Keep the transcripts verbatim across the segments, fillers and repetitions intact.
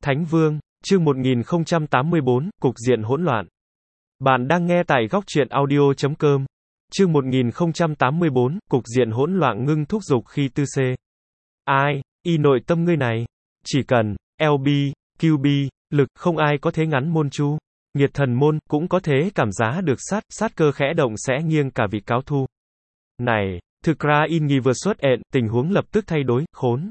Thánh Vương, chương một nghìn không trăm tám mươi bốn, Cục diện hỗn loạn. Bạn đang nghe tại góc truyện audio chấm com. Chương một nghìn không trăm tám mươi bốn, Cục diện hỗn loạn ngưng thúc giục khi tư C. Ai, y nội tâm ngươi này. Chỉ cần, L B, Q B, lực, không ai có thế ngắn môn chu. Nghiệt thần môn, cũng có thế cảm giá được sát, sát cơ khẽ động sẽ nghiêng cả vị cáo thu. Này, thực ra in nghi vừa xuất ẹn, tình huống lập tức thay đổi, khốn.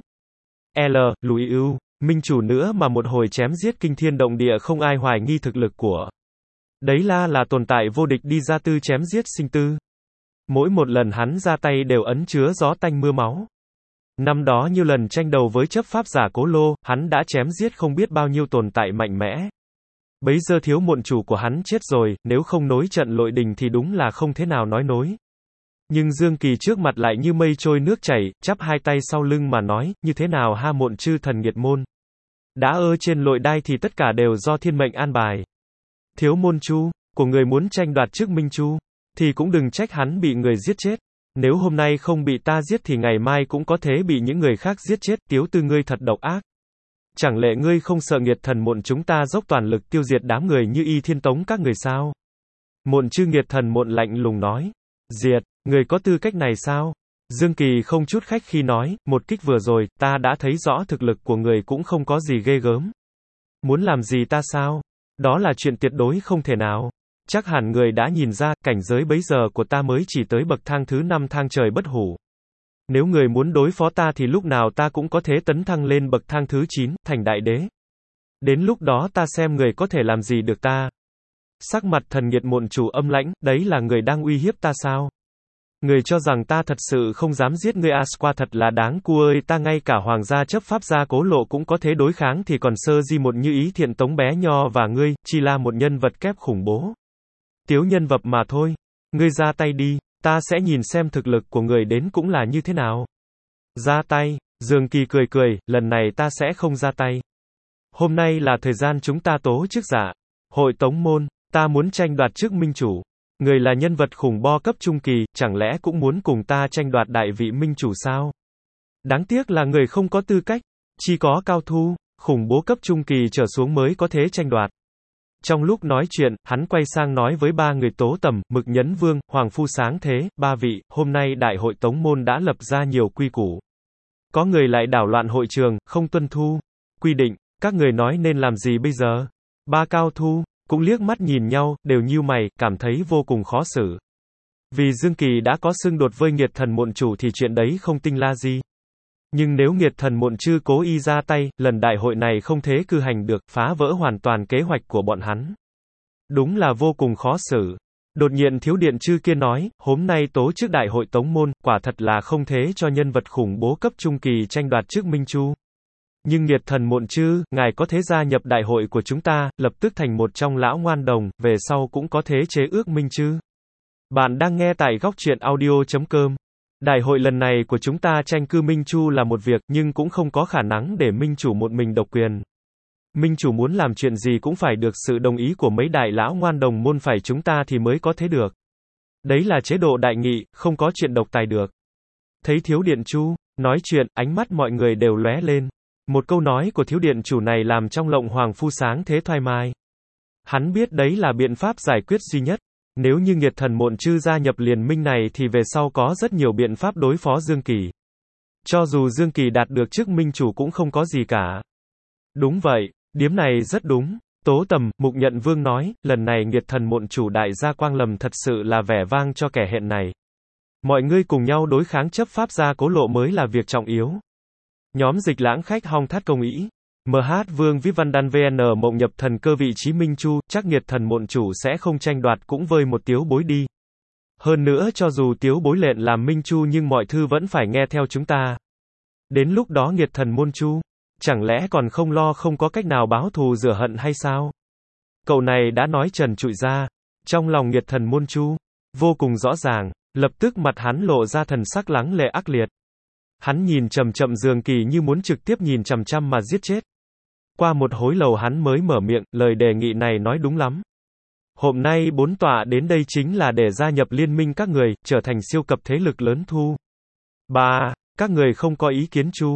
L, lùi ưu. Minh chủ nữa mà một hồi chém giết kinh thiên động địa không ai hoài nghi thực lực của. Đấy là là tồn tại vô địch đi ra tư chém giết sinh tư. Mỗi một lần hắn ra tay đều ấn chứa gió tanh mưa máu. Năm đó nhiều lần tranh đầu với chấp pháp giả Cố Lô, hắn đã chém giết không biết bao nhiêu tồn tại mạnh mẽ. Bấy giờ thiếu muộn chủ của hắn chết rồi, nếu không nối trận lội đình thì đúng là không thế nào nói nối. Nhưng Dương Kỳ trước mặt lại như mây trôi nước chảy, chắp hai tay sau lưng mà nói, như thế nào ha muộn chư thần nghiệt môn. Đã ơ trên lội đai thì tất cả đều do thiên mệnh an bài. Thiếu môn chu, của người muốn tranh đoạt trước Minh Chu, thì cũng đừng trách hắn bị người giết chết. Nếu hôm nay không bị ta giết thì ngày mai cũng có thể bị những người khác giết chết, tiếu tư ngươi thật độc ác. Chẳng lẽ ngươi không sợ nghiệt thần muộn chúng ta dốc toàn lực tiêu diệt đám người như Y Thiên Tống các người sao? Muộn chư nghiệt thần muộn lạnh lùng nói. Diệt, người có tư cách này sao? Dương Kỳ không chút khách khi nói, một kích vừa rồi, ta đã thấy rõ thực lực của người cũng không có gì ghê gớm. Muốn làm gì ta sao? Đó là chuyện tuyệt đối không thể nào. Chắc hẳn người đã nhìn ra, cảnh giới bấy giờ của ta mới chỉ tới bậc thang thứ năm thang trời bất hủ. Nếu người muốn đối phó ta thì lúc nào ta cũng có thể tấn thăng lên bậc thang thứ chín, thành đại đế. Đến lúc đó ta xem người có thể làm gì được ta. Sắc mặt thần nghiệt muộn chủ âm lãnh, đấy là người đang uy hiếp ta sao? Người cho rằng ta thật sự không dám giết ngươi Asqua thật là đáng cua ơi, ta ngay cả hoàng gia chấp pháp gia Cố Lộ cũng có thể đối kháng thì còn sơ di một như Ý Thiện Tống bé nho và ngươi, chỉ là một nhân vật kép khủng bố. Tiếu nhân vật mà thôi. Ngươi ra tay đi, ta sẽ nhìn xem thực lực của người đến cũng là như thế nào. Ra tay, Dương Kỳ cười cười, lần này ta sẽ không ra tay. Hôm nay là thời gian chúng ta tố chức giả. Hội Tống Môn, ta muốn tranh đoạt trước Minh Chủ. Người là nhân vật khủng bo cấp trung kỳ, chẳng lẽ cũng muốn cùng ta tranh đoạt đại vị Minh Chủ sao? Đáng tiếc là người không có tư cách. Chỉ có cao thu, khủng bố cấp trung kỳ trở xuống mới có thể tranh đoạt. Trong lúc nói chuyện, hắn quay sang nói với ba người Tố Tầm, Mực Nhấn Vương, Hoàng Phu Sáng Thế, ba vị, hôm nay đại hội Tống Môn đã lập ra nhiều quy củ. Có người lại đảo loạn hội trường, không tuân thu quy định, các người nói nên làm gì bây giờ? Ba cao thu cũng liếc mắt nhìn nhau, đều nhíu mày, cảm thấy vô cùng khó xử. Vì Dương Kỳ đã có xung đột với nghiệt thần muộn chủ thì chuyện đấy không tinh la gì. Nhưng nếu nghiệt thần muộn chư cố ý ra tay, lần đại hội này không thể cử hành được, phá vỡ hoàn toàn kế hoạch của bọn hắn. Đúng là vô cùng khó xử. Đột nhiên thiếu điện chư kia nói, hôm nay tố trước đại hội Tống Môn, quả thật là không thế cho nhân vật khủng bố cấp trung kỳ tranh đoạt trước Minh Chu. Nhưng nghiệt thần muộn chư, ngài có thể gia nhập đại hội của chúng ta, lập tức thành một trong lão ngoan đồng, về sau cũng có thể chế ước Minh chư. Bạn đang nghe tại góc truyện audio chấm com. Đại hội lần này của chúng ta tranh cư Minh Chu là một việc, nhưng cũng không có khả năng để Minh Chủ một mình độc quyền. Minh Chủ muốn làm chuyện gì cũng phải được sự đồng ý của mấy đại lão ngoan đồng môn phải chúng ta thì mới có thế được. Đấy là chế độ đại nghị, không có chuyện độc tài được. Thấy thiếu điện chu nói chuyện, ánh mắt mọi người đều lóe lên. Một câu nói của thiếu điện chủ này làm trong lòng Hoàng Phu Sáng Thế thoải mái. Hắn biết đấy là biện pháp giải quyết duy nhất. Nếu như nghiệt thần muộn chư gia nhập liên minh này thì về sau có rất nhiều biện pháp đối phó Dương Kỳ. Cho dù Dương Kỳ đạt được chức Minh Chủ cũng không có gì cả. Đúng vậy, điếm này rất đúng. Tố Tầm, Mục Nhận Vương nói, lần này nghiệt thần muộn chủ đại gia Quang Lầm thật sự là vẻ vang cho kẻ hẹn này. Mọi người cùng nhau đối kháng chấp pháp gia Cố Lộ mới là việc trọng yếu. Nhóm Dịch Lãng khách hong thắt công ý. em hát Vương Vĩ Văn Đan vê en mộng nhập thần cơ vị trí Minh Chu, chắc nghiệt thần muộn chủ sẽ không tranh đoạt cũng vơi một tiếu bối đi. Hơn nữa cho dù tiếu bối lệnh làm Minh Chu nhưng mọi thư vẫn phải nghe theo chúng ta. Đến lúc đó nghiệt thần môn chu, chẳng lẽ còn không lo không có cách nào báo thù rửa hận hay sao? Cậu này đã nói trần trụi ra. Trong lòng nghiệt thần môn chu, vô cùng rõ ràng, lập tức mặt hắn lộ ra thần sắc lắng lệ ác liệt. Hắn nhìn chầm chậm Dương Kỳ như muốn trực tiếp nhìn chằm chằm mà giết chết. Qua một hồi lâu hắn mới mở miệng, lời đề nghị này nói đúng lắm. Hôm nay bốn tọa đến đây chính là để gia nhập liên minh các người, trở thành siêu cấp thế lực lớn thu. Ba, các người không có ý kiến chu.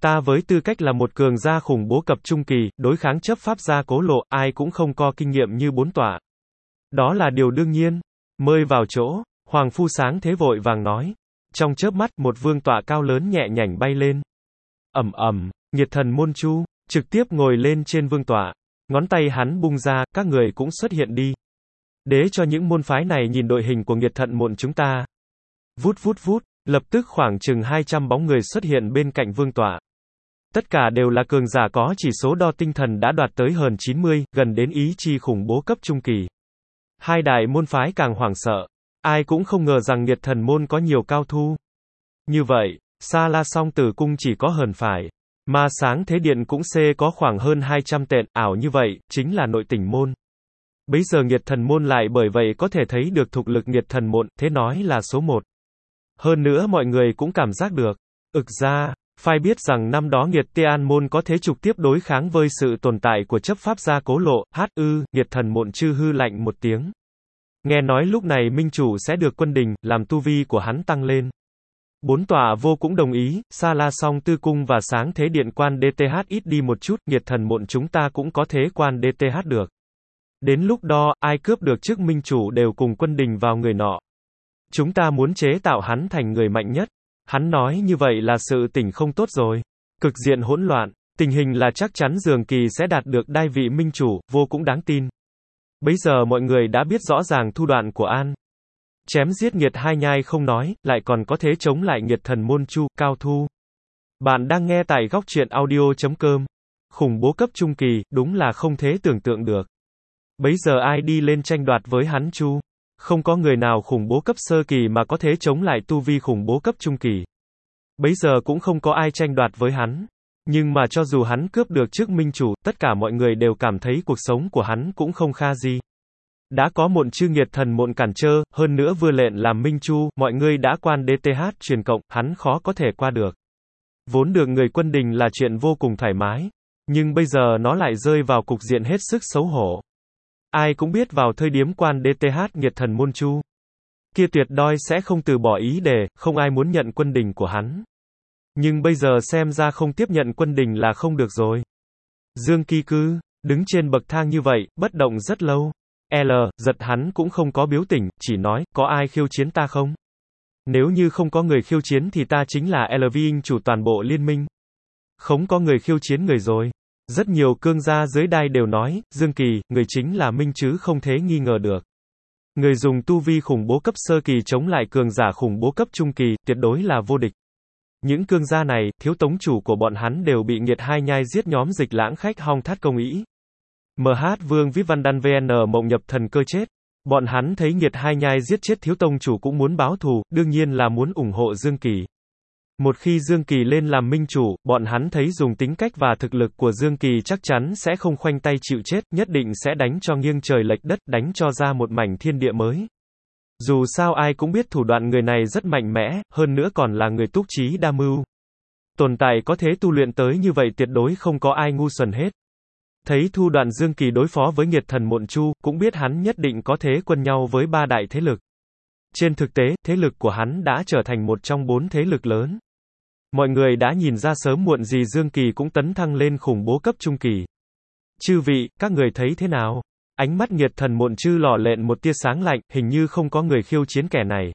Ta với tư cách là một cường gia khủng bố cấp trung kỳ, đối kháng chấp pháp gia Cố Lộ, ai cũng không có kinh nghiệm như bốn tọa. Đó là điều đương nhiên. Mời vào chỗ, Hoàng Phu Sáng Thế vội vàng nói. Trong chớp mắt, một vương tọa cao lớn nhẹ nhảnh bay lên. Ầm ầm, Nhiệt Thần Môn Chu trực tiếp ngồi lên trên vương tọa. Ngón tay hắn bung ra, các người cũng xuất hiện đi. Đế cho những môn phái này nhìn đội hình của Nhiệt Thần Môn chúng ta. Vút vút vút, lập tức khoảng chừng hai trăm bóng người xuất hiện bên cạnh vương tọa. Tất cả đều là cường giả có chỉ số đo tinh thần đã đạt tới hơn chín mươi, gần đến ý chi khủng bố cấp trung kỳ. Hai đại môn phái càng hoảng sợ. Ai cũng không ngờ rằng Nhiệt Thần Môn có nhiều cao thu. Như vậy, Sa La Song Tử Cung chỉ có hờn phải. Mà Sáng Thế Điện cũng C có khoảng hơn hai trăm tện, ảo như vậy, chính là nội tỉnh môn. Bấy giờ Nhiệt Thần Môn lại bởi vậy có thể thấy được thực lực Nhiệt Thần Môn, thế nói là số một. Hơn nữa mọi người cũng cảm giác được. Ực ra, phải biết rằng năm đó Nhiệt An Môn có thế trực tiếp đối kháng với sự tồn tại của chấp pháp gia Cố Lộ, hát ư, Nhiệt Thần Môn chư hư lạnh một tiếng. Nghe nói lúc này minh chủ sẽ được quân đình, làm tu vi của hắn tăng lên. Bốn tòa vô cũng đồng ý, Sa La Song Tư Cung và Sáng Thế Điện quan đê tê hát ít đi một chút, Nhiệt Thần Môn chúng ta cũng có thế quan đê tê hát được. Đến lúc đó, ai cướp được chức minh chủ đều cùng quân đình vào người nọ. Chúng ta muốn chế tạo hắn thành người mạnh nhất. Hắn nói như vậy là sự tình không tốt rồi. Cực diện hỗn loạn, tình hình là chắc chắn Dường Kỳ sẽ đạt được đai vị minh chủ, vô cũng đáng tin. Bấy giờ mọi người đã biết rõ ràng thủ đoạn của An. Chém giết Nhiệt Hai Nhai không nói, lại còn có thế chống lại Nhiệt Thần Môn Chu, cao thu. Bạn đang nghe tại góc truyện audio chấm com. Khủng bố cấp trung kỳ, đúng là không thể tưởng tượng được. Bấy giờ ai đi lên tranh đoạt với hắn Chu? Không có người nào khủng bố cấp sơ kỳ mà có thế chống lại tu vi khủng bố cấp trung kỳ. Bấy giờ cũng không có ai tranh đoạt với hắn. Nhưng mà cho dù hắn cướp được chức minh chủ, tất cả mọi người đều cảm thấy cuộc sống của hắn cũng không kha gì. Đã có một chư Nhiệt Thần Môn cản trở, hơn nữa vừa lệnh làm minh chu, mọi người đã quan đê tê hát truyền cộng, hắn khó có thể qua được. Vốn được người quân đình là chuyện vô cùng thoải mái. Nhưng bây giờ nó lại rơi vào cục diện hết sức xấu hổ. Ai cũng biết vào thời điểm quan đê tê hát Nhiệt Thần Môn Chu kia tuyệt đối sẽ không từ bỏ ý đề, không ai muốn nhận quân đình của hắn. Nhưng bây giờ xem ra không tiếp nhận quân đình là không được rồi. Dương Kỳ cứ đứng trên bậc thang như vậy, bất động rất lâu. L, giật hắn cũng không có biểu tình, chỉ nói, có ai khiêu chiến ta không? Nếu như không có người khiêu chiến thì ta chính là L Vinh chủ toàn bộ liên minh. Không có người khiêu chiến người rồi. Rất nhiều cương gia dưới đai đều nói, Dương Kỳ, người chính là minh chứ không thể nghi ngờ được. Người dùng tu vi khủng bố cấp sơ kỳ chống lại cường giả khủng bố cấp trung kỳ, tuyệt đối là vô địch. Những cương gia này, thiếu tống chủ của bọn hắn đều bị Nhiệt Hai Nhai giết nhóm Dịch Lãng khách Hong Thát Công Ý. em hát Vương Vĩ Văn Đan vê en Mộng Nhập Thần Cơ chết. Bọn hắn thấy Nhiệt Hai Nhai giết chết thiếu tông chủ cũng muốn báo thù, đương nhiên là muốn ủng hộ Dương Kỳ. Một khi Dương Kỳ lên làm minh chủ, bọn hắn thấy dùng tính cách và thực lực của Dương Kỳ chắc chắn sẽ không khoanh tay chịu chết, nhất định sẽ đánh cho nghiêng trời lệch đất, đánh cho ra một mảnh thiên địa mới. Dù sao ai cũng biết thủ đoạn người này rất mạnh mẽ, hơn nữa còn là người túc trí đa mưu. Tồn tại có thế tu luyện tới như vậy tuyệt đối không có ai ngu xuẩn hết. Thấy thủ đoạn Dương Kỳ đối phó với Nhiệt Thần Môn Chu, cũng biết hắn nhất định có thế quân nhau với ba đại thế lực. Trên thực tế, thế lực của hắn đã trở thành một trong bốn thế lực lớn. Mọi người đã nhìn ra sớm muộn gì Dương Kỳ cũng tấn thăng lên khủng bố cấp trung kỳ. Chư vị, các người thấy thế nào? Ánh mắt Nhiệt Thần Môn Chư lỏ lện một tia sáng lạnh, hình như không có người khiêu chiến kẻ này.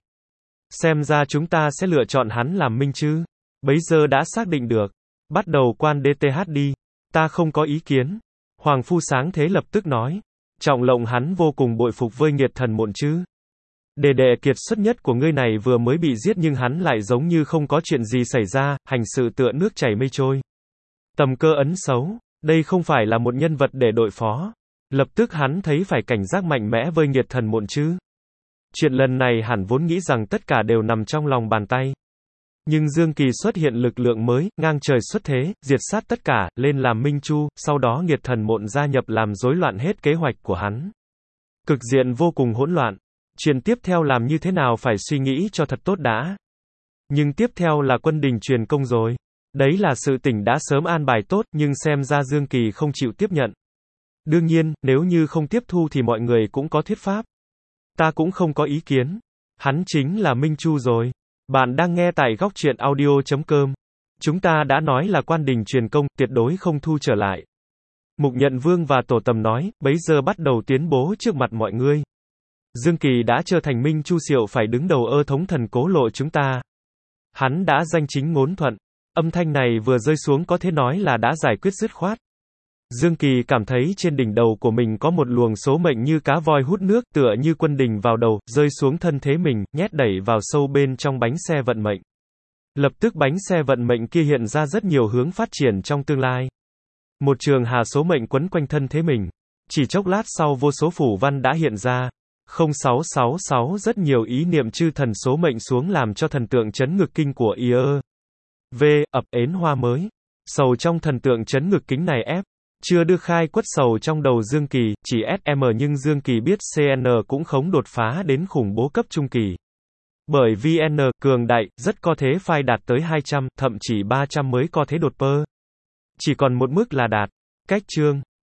Xem ra chúng ta sẽ lựa chọn hắn làm minh chứ. Bấy giờ đã xác định được. Bắt đầu quan đê tê hát đi. Ta không có ý kiến. Hoàng Phu Sáng Thế lập tức nói. Trọng Lộng hắn vô cùng bội phục với Nhiệt Thần Môn Chư. Đệ đệ kiệt xuất nhất của ngươi này vừa mới bị giết nhưng hắn lại giống như không có chuyện gì xảy ra, hành sự tựa nước chảy mây trôi. Tầm cơ ấn xấu, đây không phải là một nhân vật để đội phó. Lập tức hắn thấy phải cảnh giác mạnh mẽ với Nhiệt Thần Môn Chư. Chuyện lần này hẳn vốn nghĩ rằng tất cả đều nằm trong lòng bàn tay. Nhưng Dương Kỳ xuất hiện lực lượng mới, ngang trời xuất thế, diệt sát tất cả, lên làm minh chu, sau đó Nhiệt Thần Môn gia nhập làm rối loạn hết kế hoạch của hắn. Cực diện vô cùng hỗn loạn. Chuyện tiếp theo làm như thế nào phải suy nghĩ cho thật tốt đã. Nhưng tiếp theo là quân đình truyền công rồi. Đấy là sự tình đã sớm an bài tốt, nhưng xem ra Dương Kỳ không chịu tiếp nhận. Đương nhiên, nếu như không tiếp thu thì mọi người cũng có thuyết pháp. Ta cũng không có ý kiến. Hắn chính là Minh Chu rồi. Bạn đang nghe tại góc truyện audio chấm com. Chúng ta đã nói là quan đình truyền công, tuyệt đối không thu trở lại. Mục Nhận Vương và Tổ Tầm nói, bấy giờ bắt đầu tuyên bố trước mặt mọi người. Dương Kỳ đã trở thành Minh Chu Siệu phải đứng đầu ơ thống thần cố lộ chúng ta. Hắn đã danh chính ngôn thuận. Âm thanh này vừa rơi xuống có thể nói là đã giải quyết dứt khoát. Dương Kỳ cảm thấy trên đỉnh đầu của mình có một luồng số mệnh như cá voi hút nước, tựa như quân đình vào đầu, rơi xuống thân thế mình, nhét đẩy vào sâu bên trong bánh xe vận mệnh. Lập tức bánh xe vận mệnh kia hiện ra rất nhiều hướng phát triển trong tương lai. Một trường hà số mệnh quấn quanh thân thế mình. Chỉ chốc lát sau vô số phủ văn đã hiện ra. không sáu sáu sáu rất nhiều ý niệm chư thần số mệnh xuống làm cho thần tượng chấn ngực kinh của i ơ. V, ập ến hoa mới. Sầu trong thần tượng chấn ngực kính này ép. Chưa đưa khai quất sầu trong đầu Dương Kỳ, chỉ ét em nhưng Dương Kỳ biết xê en cũng không đột phá đến khủng bố cấp trung kỳ. Bởi vì N, cường đại, rất có thể phải đạt tới hai trăm, thậm chí ba trăm mới có thể đột pơ. Chỉ còn một mức là đạt. Cách chương.